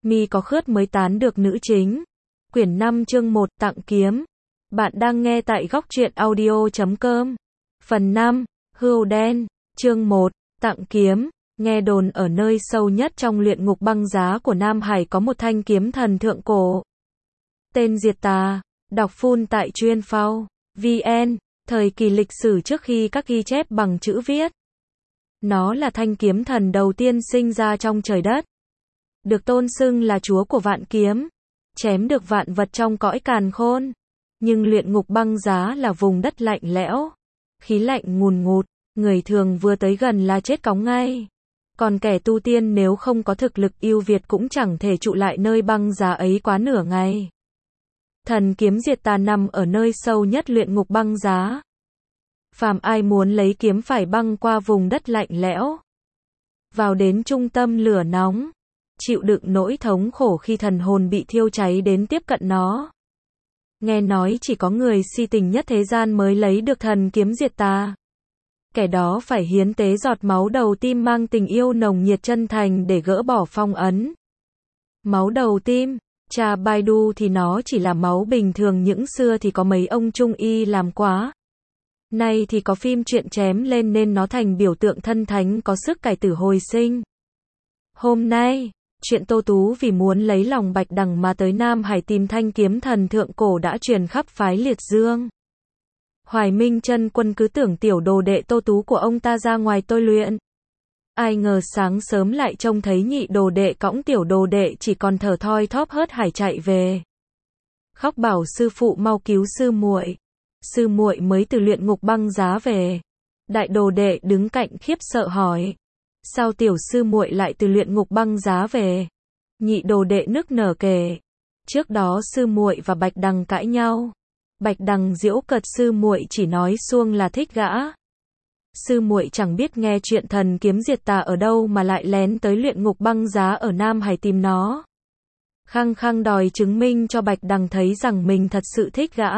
Mi có khướt mới tán được nữ chính. Quyển 5 chương 1 tặng kiếm. Bạn đang nghe tại góc truyện audio.com. Phần 5, Hươu Đen, chương 1, tặng kiếm. Nghe đồn ở nơi sâu nhất trong luyện ngục băng giá của Nam Hải có một thanh kiếm thần thượng cổ. Tên Diệt Tà, đọc full tại chuyên phao, VN, thời kỳ lịch sử trước khi các ghi chép bằng chữ viết. Nó là thanh kiếm thần đầu tiên sinh ra trong trời đất. Được tôn xưng là chúa của vạn kiếm, chém được vạn vật trong cõi càn khôn. Nhưng luyện ngục băng giá là vùng đất lạnh lẽo, khí lạnh ngùn ngụt, người thường vừa tới gần là chết cóng ngay. Còn kẻ tu tiên nếu không có thực lực ưu việt cũng chẳng thể trụ lại nơi băng giá ấy quá nửa ngày. Thần kiếm Diệt Tà nằm ở nơi sâu nhất luyện ngục băng giá. Phàm ai muốn lấy kiếm phải băng qua vùng đất lạnh lẽo, vào đến trung tâm lửa nóng, chịu đựng nỗi thống khổ khi thần hồn bị thiêu cháy đến tiếp cận nó. Nghe nói chỉ có người si tình nhất thế gian mới lấy được thần kiếm Diệt Tà. Kẻ đó phải hiến tế giọt máu đầu tim mang tình yêu nồng nhiệt chân thành để gỡ bỏ phong ấn. Máu đầu tim, cha Baidu thì nó chỉ là máu bình thường, những xưa thì có mấy ông trung y làm quá. Nay thì có phim truyện chém lên nên nó thành biểu tượng thân thánh có sức cải tử hồi sinh. Hôm nay, chuyện Tô Tú vì muốn lấy lòng Bạch Đằng mà tới Nam Hải tìm thanh kiếm thần thượng cổ đã truyền khắp phái Liệt Dương. Hoài Minh Chân Quân cứ tưởng tiểu đồ đệ Tô Tú của ông ta ra ngoài tôi luyện. Ai ngờ sáng sớm lại trông thấy nhị đồ đệ cõng tiểu đồ đệ chỉ còn thở thoi thóp hớt hải chạy về. Khóc bảo sư phụ mau cứu sư muội. Sư muội mới từ luyện ngục băng giá về. Đại đồ đệ đứng cạnh khiếp sợ hỏi: sao tiểu sư muội lại từ luyện ngục băng giá về? Nhị đồ đệ nức nở kể: trước đó sư muội và Bạch Đằng cãi nhau. Bạch Đằng giễu cợt sư muội chỉ nói suông là thích gã. Sư muội chẳng biết nghe chuyện thần kiếm Diệt Tà ở đâu mà lại lén tới luyện ngục băng giá ở Nam Hải tìm nó. Khăng khăng đòi chứng minh cho Bạch Đằng thấy rằng mình thật sự thích gã.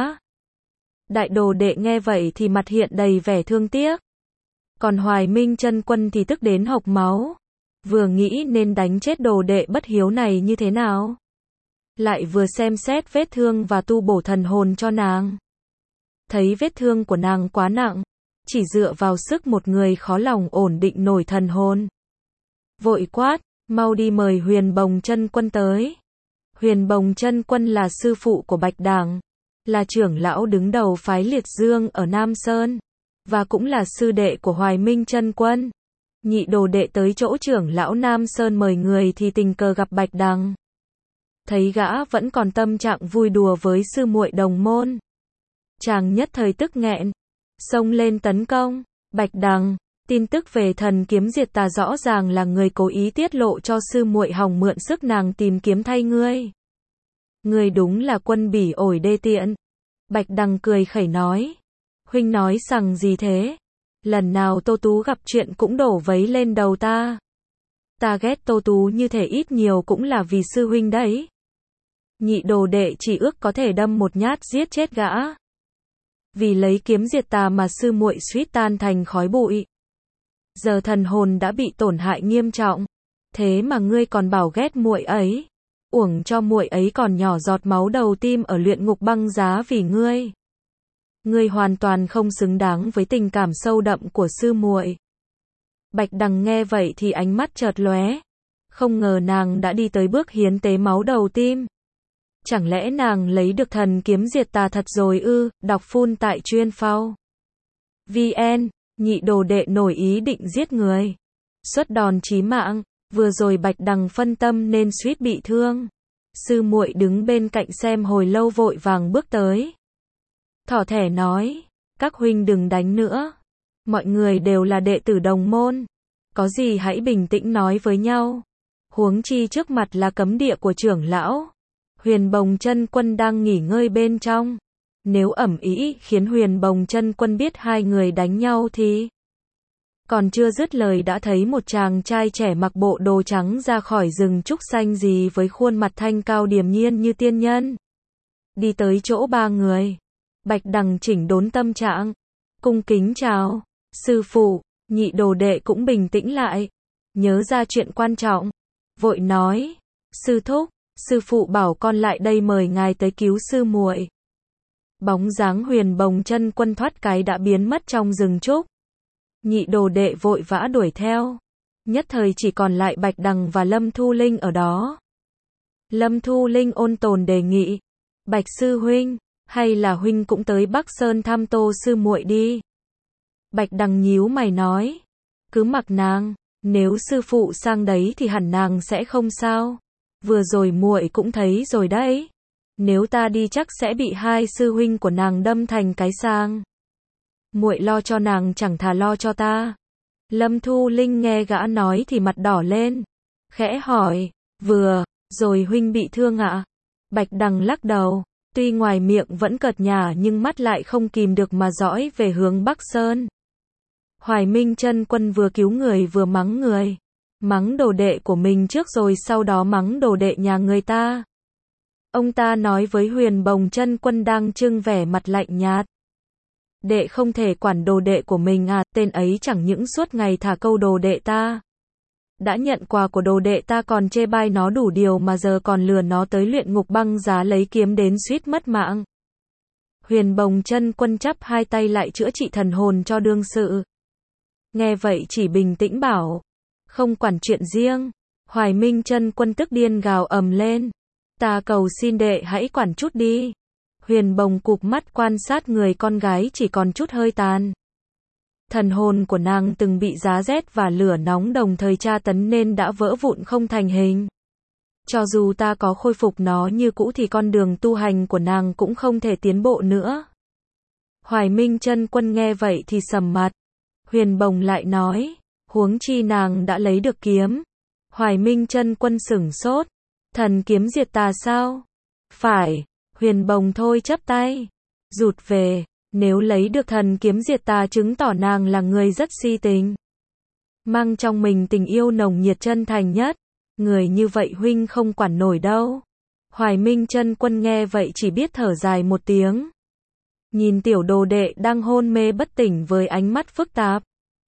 Đại đồ đệ nghe vậy thì mặt hiện đầy vẻ thương tiếc. Còn Hoài Minh Chân Quân thì tức đến hộc máu. Vừa nghĩ nên đánh chết đồ đệ bất hiếu này như thế nào, lại vừa xem xét vết thương và tu bổ thần hồn cho nàng. Thấy vết thương của nàng quá nặng, chỉ dựa vào sức một người khó lòng ổn định nổi thần hồn. Vội quát: mau đi mời Huyền Bồng Chân Quân tới. Huyền Bồng Chân Quân là sư phụ của Bạch Đằng, là trưởng lão đứng đầu phái Liệt Dương ở Nam Sơn, và cũng là sư đệ của Hoài Minh Chân Quân. Nhị đồ đệ tới chỗ trưởng lão Nam Sơn mời người thì tình cờ gặp Bạch Đằng. Thấy gã vẫn còn tâm trạng vui đùa với sư muội đồng môn, chàng nhất thời tức nghẹn, xông lên tấn công. Bạch Đằng, tin tức về thần kiếm Diệt Tà rõ ràng là người cố ý tiết lộ cho sư muội hòng mượn sức nàng tìm kiếm thay ngươi. Ngươi đúng là quân bỉ ổi đê tiện. Bạch Đằng cười khẩy nói: huynh nói rằng gì thế? Lần nào Tô Tú gặp chuyện cũng đổ vấy lên đầu ta. Ta ghét Tô Tú như thể ít nhiều cũng là vì sư huynh đấy. Nhị đồ đệ chỉ ước có thể đâm một nhát giết chết gã. Vì lấy kiếm Diệt Tà mà sư muội suýt tan thành khói bụi. Giờ thần hồn đã bị tổn hại nghiêm trọng, thế mà ngươi còn bảo ghét muội ấy. Uổng cho muội ấy còn nhỏ giọt máu đầu tim ở luyện ngục băng giá vì ngươi. Ngươi hoàn toàn không xứng đáng với tình cảm sâu đậm của sư muội. Bạch Đằng nghe vậy thì ánh mắt chợt lóe, không ngờ nàng đã đi tới bước hiến tế máu đầu tim. Chẳng lẽ nàng lấy được thần kiếm Diệt Tà thật rồi ư? Đọc full tại chuyên phao, VN. Nhị đồ đệ nổi ý định giết người, xuất đòn chí mạng. Vừa rồi Bạch Đằng phân tâm nên suýt bị thương. Sư muội đứng bên cạnh xem hồi lâu vội vàng bước tới, thỏ thẻ nói: các huynh đừng đánh nữa, mọi người đều là đệ tử đồng môn, có gì hãy bình tĩnh nói với nhau. Huống chi trước mặt là cấm địa của trưởng lão. Huyền Bồng Chân Quân đang nghỉ ngơi bên trong, nếu ầm ĩ khiến Huyền Bồng Chân Quân biết hai người đánh nhau thì... Còn chưa dứt lời đã thấy một chàng trai trẻ mặc bộ đồ trắng ra khỏi rừng trúc xanh gì với khuôn mặt thanh cao điềm nhiên như tiên nhân. Đi tới chỗ ba người. Bạch Đằng chỉnh đốn tâm trạng, cung kính chào: sư phụ. Nhị đồ đệ cũng bình tĩnh lại, nhớ ra chuyện quan trọng, vội nói: Sư thúc, sư phụ bảo con lại đây mời ngài tới cứu sư muội. Bóng dáng Huyền Bồng Chân Quân thoát cái đã biến mất trong rừng trúc. Nhị đồ đệ vội vã đuổi theo. Nhất thời chỉ còn lại Bạch Đằng và Lâm Thu Linh ở đó. Lâm Thu Linh ôn tồn đề nghị, Bạch sư huynh, hay là huynh cũng tới Bắc Sơn thăm Tô sư muội đi. Bạch Đằng nhíu mày nói, cứ mặc nàng, nếu sư phụ sang đấy thì hẳn nàng sẽ không sao. Vừa rồi muội cũng thấy rồi đấy. Nếu ta đi chắc sẽ bị hai sư huynh của nàng đâm thành cái sang. Muội lo cho nàng chẳng thà lo cho ta. Lâm Thu Linh nghe gã nói thì mặt đỏ lên. Khẽ hỏi, vừa rồi huynh bị thương ạ? Bạch Đằng lắc đầu. Tuy ngoài miệng vẫn cợt nhả nhưng mắt lại không kìm được mà dõi về hướng Bắc Sơn. Hoài Minh Chân Quân vừa cứu người vừa mắng người. Mắng đồ đệ của mình trước rồi sau đó mắng đồ đệ nhà người ta. Ông ta nói với Huyền Bồng Chân Quân đang trưng vẻ mặt lạnh nhạt. Đệ không thể quản đồ đệ của mình à, tên ấy chẳng những suốt ngày thả câu đồ đệ ta. Đã nhận quà của đồ đệ ta còn chê bai nó đủ điều mà giờ còn lừa nó tới luyện ngục băng giá lấy kiếm đến suýt mất mạng. Huyền Bồng Chân Quân chắp hai tay lại chữa trị thần hồn cho đương sự. Nghe vậy chỉ bình tĩnh bảo, không quản chuyện riêng. Hoài Minh Chân Quân tức điên gào ầm lên. Ta cầu xin đệ hãy quản chút đi. Huyền Bồng cụp mắt quan sát người con gái chỉ còn chút hơi tàn. Thần hồn của nàng từng bị giá rét và lửa nóng đồng thời tra tấn nên đã vỡ vụn không thành hình. Cho dù ta có khôi phục nó như cũ thì con đường tu hành của nàng cũng không thể tiến bộ nữa. Hoài Minh Chân Quân nghe vậy thì sầm mặt. Huyền Bồng lại nói, huống chi nàng đã lấy được kiếm. Hoài Minh Chân Quân sửng sốt. Thần kiếm diệt tà sao? Phải. Huyền Bồng thôi chắp tay. Rụt về. Nếu lấy được thần kiếm diệt tà chứng tỏ nàng là người rất si tình. Mang trong mình tình yêu nồng nhiệt chân thành nhất. Người như vậy huynh không quản nổi đâu. Hoài Minh Chân Quân nghe vậy chỉ biết thở dài một tiếng. Nhìn tiểu đồ đệ đang hôn mê bất tỉnh với ánh mắt phức tạp.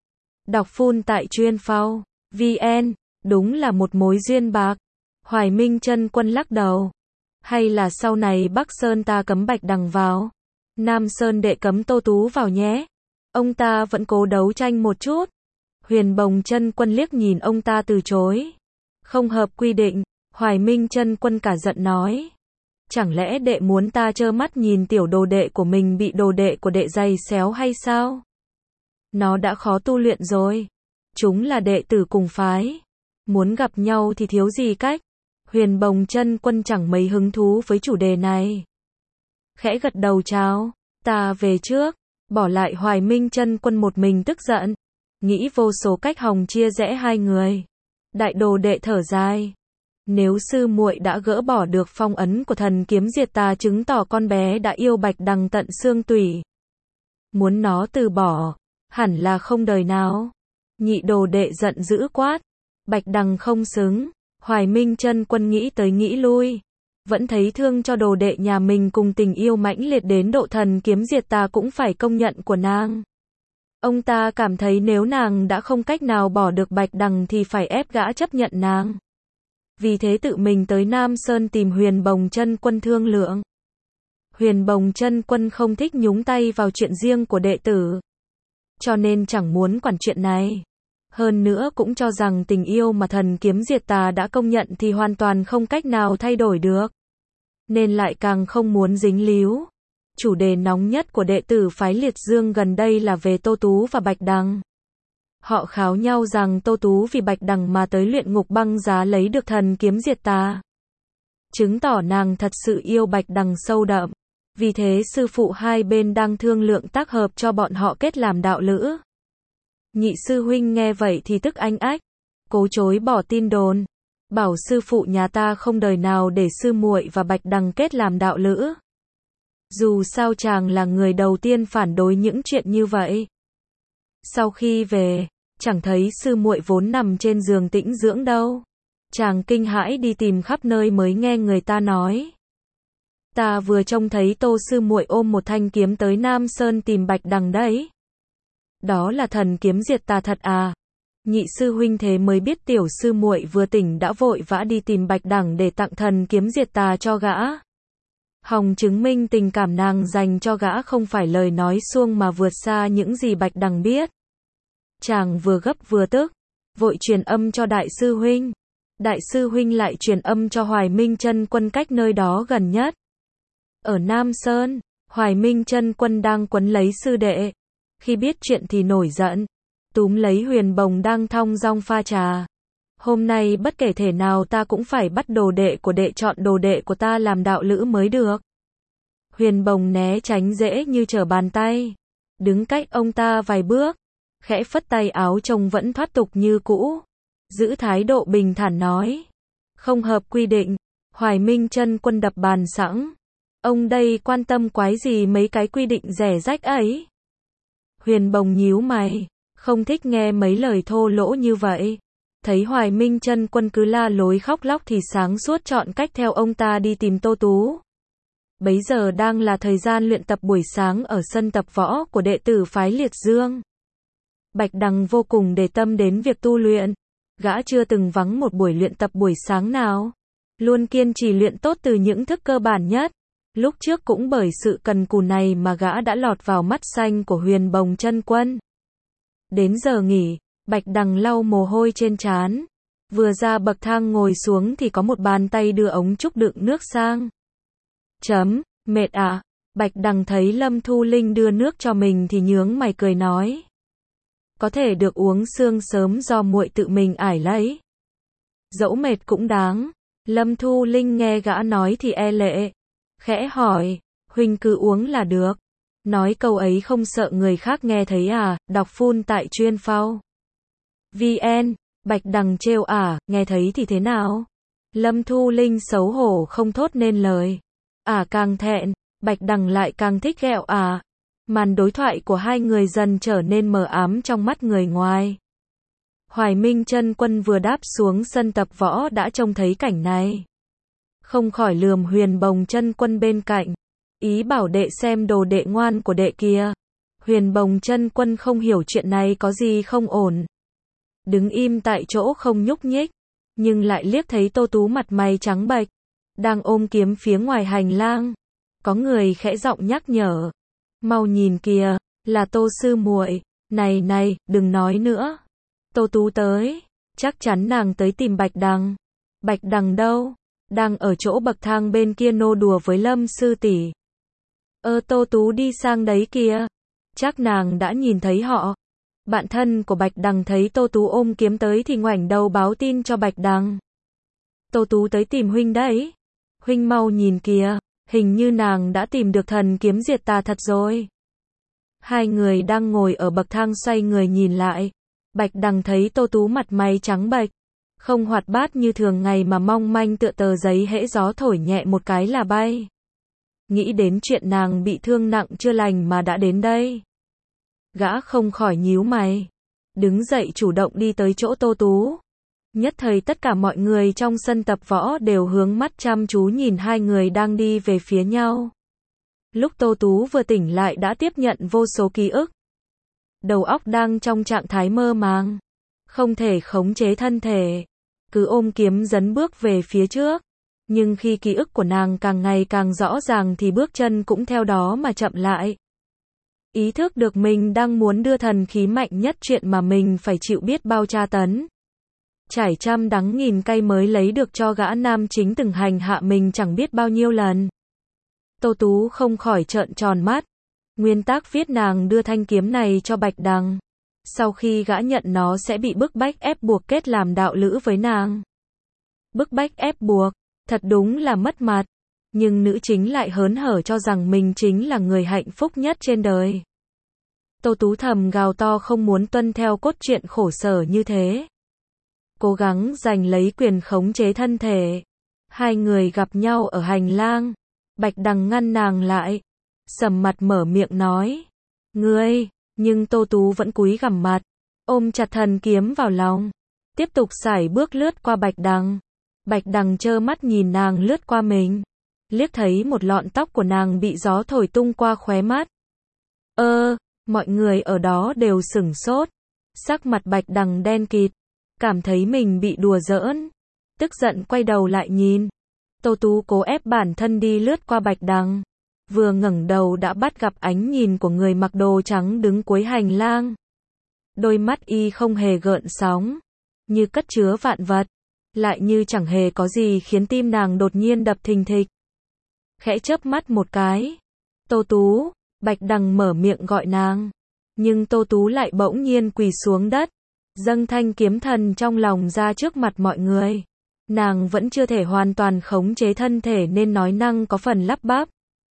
Đọc phun tại chuyên phao. VN. Đúng là một mối duyên bạc. Hoài Minh Chân Quân lắc đầu. Hay là sau này Bắc Sơn ta cấm Bạch Đằng vào. Nam Sơn đệ cấm Tô Tú vào nhé. Ông ta vẫn cố đấu tranh một chút. Huyền Bồng Chân Quân liếc nhìn ông ta từ chối. Không hợp quy định. Hoài Minh Chân Quân cả giận nói. Chẳng lẽ đệ muốn ta trơ mắt nhìn tiểu đồ đệ của mình bị đồ đệ của đệ giày xéo hay sao? Nó đã khó tu luyện rồi. Chúng là đệ tử cùng phái. Muốn gặp nhau thì thiếu gì cách. Huyền Bồng Chân Quân chẳng mấy hứng thú với chủ đề này. Khẽ gật đầu chào. Ta về trước. Bỏ lại Hoài Minh Chân Quân một mình tức giận. Nghĩ vô số cách hòng chia rẽ hai người. Đại đồ đệ thở dài. Nếu sư muội đã gỡ bỏ được phong ấn của thần kiếm diệt tà chứng tỏ con bé đã yêu Bạch Đằng tận xương tủy. Muốn nó từ bỏ, hẳn là không đời nào. Nhị đồ đệ giận dữ quát. Bạch Đằng không xứng. Hoài Minh Chân Quân nghĩ tới nghĩ lui. Vẫn thấy thương cho đồ đệ nhà mình cùng tình yêu mãnh liệt đến độ thần kiếm diệt tà cũng phải công nhận của nàng. Ông ta cảm thấy nếu nàng đã không cách nào bỏ được Bạch Đằng thì phải ép gã chấp nhận nàng. Vì thế tự mình tới Nam Sơn tìm Huyền Bồng Chân Quân thương lượng. Huyền Bồng Chân Quân không thích nhúng tay vào chuyện riêng của đệ tử. Cho nên chẳng muốn quản chuyện này. Hơn nữa cũng cho rằng tình yêu mà thần kiếm diệt tà đã công nhận thì hoàn toàn không cách nào thay đổi được. Nên lại càng không muốn dính líu. Chủ đề nóng nhất của đệ tử phái Liệt Dương gần đây là về Tô Tú và Bạch Đằng. Họ kháo nhau rằng Tô Tú vì Bạch Đằng mà tới luyện ngục băng giá lấy được thần kiếm diệt tà. Chứng tỏ nàng thật sự yêu Bạch Đằng sâu đậm. Vì thế sư phụ hai bên đang thương lượng tác hợp cho bọn họ kết làm đạo lữ. Nhị sư huynh nghe vậy thì tức anh ách. Cố chối bỏ tin đồn. Bảo sư phụ nhà ta không đời nào để sư muội và Bạch Đằng kết làm đạo lữ. Dù sao chàng là người đầu tiên phản đối những chuyện như vậy. Sau khi về, chẳng thấy sư muội vốn nằm trên giường tĩnh dưỡng đâu. Chàng kinh hãi đi tìm khắp nơi mới nghe người ta nói. Ta vừa trông thấy Tô sư muội ôm một thanh kiếm tới Nam Sơn tìm Bạch Đằng đấy. Đó là thần kiếm diệt tà thật à? Nhị sư huynh thế mới biết tiểu sư muội vừa tỉnh đã vội vã đi tìm Bạch Đằng để tặng thần kiếm diệt tà cho gã. Hòng chứng minh tình cảm nàng dành cho gã không phải lời nói suông mà vượt xa những gì Bạch Đằng biết. Chàng vừa gấp vừa tức, vội truyền âm cho đại sư huynh. Đại sư huynh lại truyền âm cho Hoài Minh Chân Quân cách nơi đó gần nhất. Ở Nam Sơn, Hoài Minh Chân Quân đang quấn lấy sư đệ. Khi biết chuyện thì nổi giận, túm lấy Huyền Bồng đang thong dong pha trà. Hôm nay bất kể thể nào ta cũng phải bắt đồ đệ của đệ chọn đồ đệ của ta làm đạo lữ mới được. Huyền Bồng né tránh dễ như trở bàn tay, đứng cách ông ta vài bước, khẽ phất tay áo trông vẫn thoát tục như cũ, giữ thái độ bình thản nói: không hợp quy định. Hoài Minh Chân Quân đập bàn sẵn: ông đây quan tâm quái gì mấy cái quy định rẻ rách ấy. Huyền Bồng nhíu mày, không thích nghe mấy lời thô lỗ như vậy. Thấy Hoài Minh Chân Quân cứ la lối khóc lóc thì sáng suốt chọn cách theo ông ta đi tìm Tô Tú. Bấy giờ đang là thời gian luyện tập buổi sáng ở sân tập võ của đệ tử phái Liệt Dương. Bạch Đằng vô cùng để tâm đến việc tu luyện. Gã chưa từng vắng một buổi luyện tập buổi sáng nào. Luôn kiên trì luyện tốt từ những thức cơ bản nhất. Lúc trước cũng bởi sự cần cù này mà gã đã lọt vào mắt xanh của Huyền Bồng Chân Quân. Đến giờ nghỉ, Bạch Đằng lau mồ hôi trên trán. Vừa ra bậc thang ngồi xuống thì có một bàn tay đưa ống trúc đựng nước sang. Mệt à? Bạch Đằng thấy Lâm Thu Linh đưa nước cho mình thì nhướng mày cười nói: có thể được uống sương sớm do muội tự mình ải lấy. Dẫu mệt cũng đáng. Lâm Thu Linh nghe gã nói thì e lệ, khẽ hỏi: huynh cứ uống là được. Nói câu ấy không sợ người khác nghe thấy à? Đọc full tại chuyên phao VN. Bạch Đằng trêu: nghe thấy thì thế nào? Lâm Thu Linh xấu hổ không thốt nên lời. Càng thẹn, Bạch Đằng lại càng thích ghẹo. Màn đối thoại của hai người dần trở nên mờ ám trong mắt người ngoài. Hoài Minh Chân Quân vừa đáp xuống sân tập võ đã trông thấy cảnh này. Không khỏi lườm Huyền Bồng Chân Quân bên cạnh, ý bảo đệ xem đồ đệ ngoan của đệ kia. Huyền Bồng Chân Quân không hiểu chuyện này có gì không ổn, đứng im tại chỗ không nhúc nhích, nhưng lại liếc thấy Tô Tú mặt mày trắng bệch, đang ôm kiếm phía ngoài hành lang. Có người khẽ giọng nhắc nhở: mau nhìn kìa, là Tô sư muội. Này này, đừng nói nữa. Tô Tú tới, chắc chắn nàng tới tìm Bạch Đằng. Bạch Đằng đâu? Đang ở chỗ bậc thang bên kia nô đùa với Lâm sư tỷ. Tô Tú đi sang đấy kìa. Chắc nàng đã nhìn thấy họ. Bạn thân của Bạch Đằng thấy Tô Tú ôm kiếm tới thì ngoảnh đầu báo tin cho Bạch Đằng: Tô Tú tới tìm huynh đấy. Huynh mau nhìn kìa, hình như nàng đã tìm được thần kiếm diệt tà thật rồi. Hai người đang ngồi ở bậc thang xoay người nhìn lại. Bạch Đằng thấy Tô Tú mặt mày trắng bệch, không hoạt bát như thường ngày mà mong manh tựa tờ giấy hễ gió thổi nhẹ một cái là bay. Nghĩ đến chuyện nàng bị thương nặng chưa lành mà đã đến đây, gã không khỏi nhíu mày, đứng dậy chủ động đi tới chỗ Tô Tú. Nhất thời tất cả mọi người trong sân tập võ đều hướng mắt chăm chú nhìn hai người đang đi về phía nhau. Lúc Tô Tú vừa tỉnh lại đã tiếp nhận vô số ký ức. Đầu óc đang trong trạng thái mơ màng, không thể khống chế thân thể, cứ ôm kiếm dấn bước về phía trước. Nhưng khi ký ức của nàng càng ngày càng rõ ràng thì bước chân cũng theo đó mà chậm lại. Ý thức được mình đang muốn đưa thần khí mạnh nhất chuyện mà mình phải chịu biết bao tra tấn, trải trăm đắng nghìn cay mới lấy được cho gã nam chính từng hành hạ mình chẳng biết bao nhiêu lần. Tô Tú không khỏi trợn tròn mắt. Nguyên tắc viết nàng đưa thanh kiếm này cho Bạch Đằng. Sau khi gã nhận nó sẽ bị bức bách ép buộc kết làm đạo lữ với nàng. Bức bách ép buộc, thật đúng là mất mặt. Nhưng nữ chính lại hớn hở cho rằng mình chính là người hạnh phúc nhất trên đời. Tô Tú thầm gào to không muốn tuân theo cốt truyện khổ sở như thế. Cố gắng giành lấy quyền khống chế thân thể. Hai người gặp nhau ở hành lang. Bạch Đằng ngăn nàng lại, sầm mặt mở miệng nói: ngươi, nhưng Tô Tú vẫn cúi gằm mặt, ôm chặt thần kiếm vào lòng, tiếp tục sải bước lướt qua Bạch Đằng. Bạch Đằng trơ mắt nhìn nàng lướt qua mình, liếc thấy một lọn tóc của nàng bị gió thổi tung qua khóe mắt. Mọi người ở đó đều sửng sốt, Sắc mặt Bạch Đằng đen kịt, cảm thấy mình bị đùa giỡn, tức giận quay đầu lại nhìn. Tô Tú cố ép bản thân đi lướt qua Bạch Đằng, vừa ngẩng đầu đã bắt gặp ánh nhìn của người mặc đồ trắng đứng cuối hành lang. Đôi mắt y không hề gợn sóng, như cất chứa vạn vật, lại như chẳng hề có gì, khiến tim nàng đột nhiên đập thình thịch. Khẽ chớp mắt một cái, Tô Tú, Bạch Đằng mở miệng gọi nàng, nhưng Tô Tú lại bỗng nhiên quỳ xuống đất, dâng thanh kiếm thần trong lòng ra trước mặt mọi người. Nàng vẫn chưa thể hoàn toàn khống chế thân thể nên nói năng có phần lắp bắp.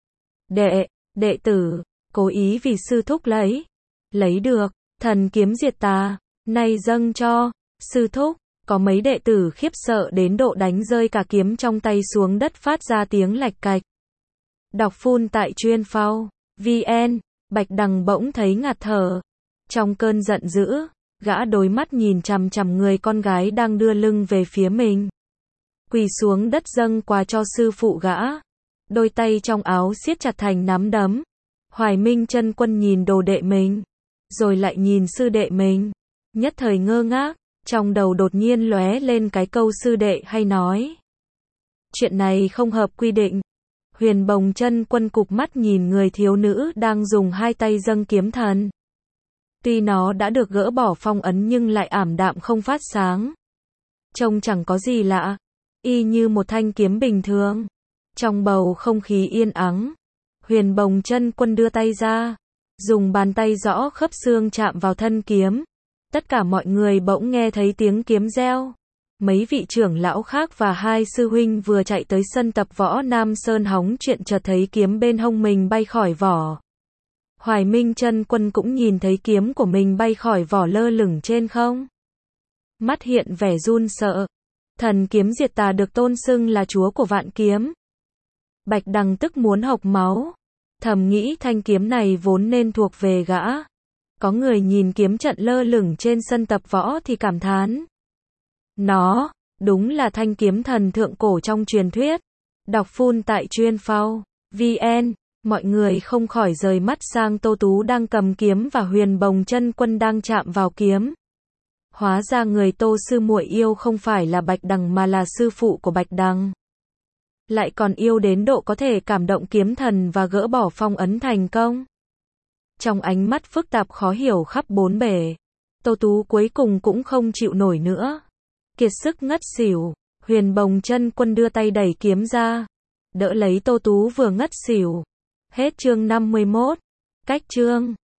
Đệ tử, cố ý vì sư thúc lấy được thần kiếm diệt tà, nay dâng cho sư thúc. Có mấy đệ tử khiếp sợ đến độ đánh rơi cả kiếm trong tay xuống đất, phát ra tiếng lạch cạch. Đọc phun tại chuyên phao VN. Bạch Đằng bỗng thấy ngạt thở. Trong cơn giận dữ, gã đối mắt nhìn chằm chằm người con gái đang đưa lưng về phía mình. Quỳ xuống đất dâng quà cho sư phụ gã. Đôi tay trong áo siết chặt thành nắm đấm. Hoài Minh Chân Quân nhìn đồ đệ mình, rồi lại nhìn sư đệ mình, nhất thời ngơ ngác, trong đầu đột nhiên lóe lên cái câu sư đệ hay nói. Chuyện này không hợp quy định. Huyền Bồng Chân Quân cụp mắt nhìn người thiếu nữ đang dùng hai tay dâng kiếm thần. Tuy nó đã được gỡ bỏ phong ấn nhưng lại ảm đạm không phát sáng. Trông chẳng có gì lạ, y như một thanh kiếm bình thường. Trong bầu không khí yên ắng, Huyền Bồng Chân Quân đưa tay ra, dùng bàn tay rõ khớp xương chạm vào thân kiếm. Tất cả mọi người bỗng nghe thấy tiếng kiếm reo. Mấy vị trưởng lão khác và hai sư huynh vừa chạy tới sân tập võ Nam Sơn hóng chuyện chợt thấy kiếm bên hông mình bay khỏi vỏ. Hoài Minh Chân Quân cũng nhìn thấy kiếm của mình bay khỏi vỏ lơ lửng trên không. Mắt hiện vẻ run sợ. Thần kiếm diệt tà được tôn xưng là chúa của vạn kiếm. Bạch Đằng tức muốn hộc máu. Thầm nghĩ thanh kiếm này vốn nên thuộc về gã. Có người nhìn kiếm trận lơ lửng trên sân tập võ thì cảm thán. Nó, đúng là thanh kiếm thần thượng cổ trong truyền thuyết. Đọc phun tại chuyên phao VN. Mọi người không khỏi rời mắt sang Tô Tú đang cầm kiếm và Huyền Bồng Chân Quân đang chạm vào kiếm. Hóa ra người Tô sư muội yêu không phải là Bạch Đằng mà là sư phụ của Bạch Đằng. Lại còn yêu đến độ có thể cảm động kiếm thần và gỡ bỏ phong ấn thành công. Trong ánh mắt phức tạp khó hiểu khắp bốn bề, Tô Tú cuối cùng cũng không chịu nổi nữa. Kiệt sức ngất xỉu, Huyền Bồng Chân Quân đưa tay đẩy kiếm ra, đỡ lấy Tô Tú vừa ngất xỉu. Hết chương 51. Cách chương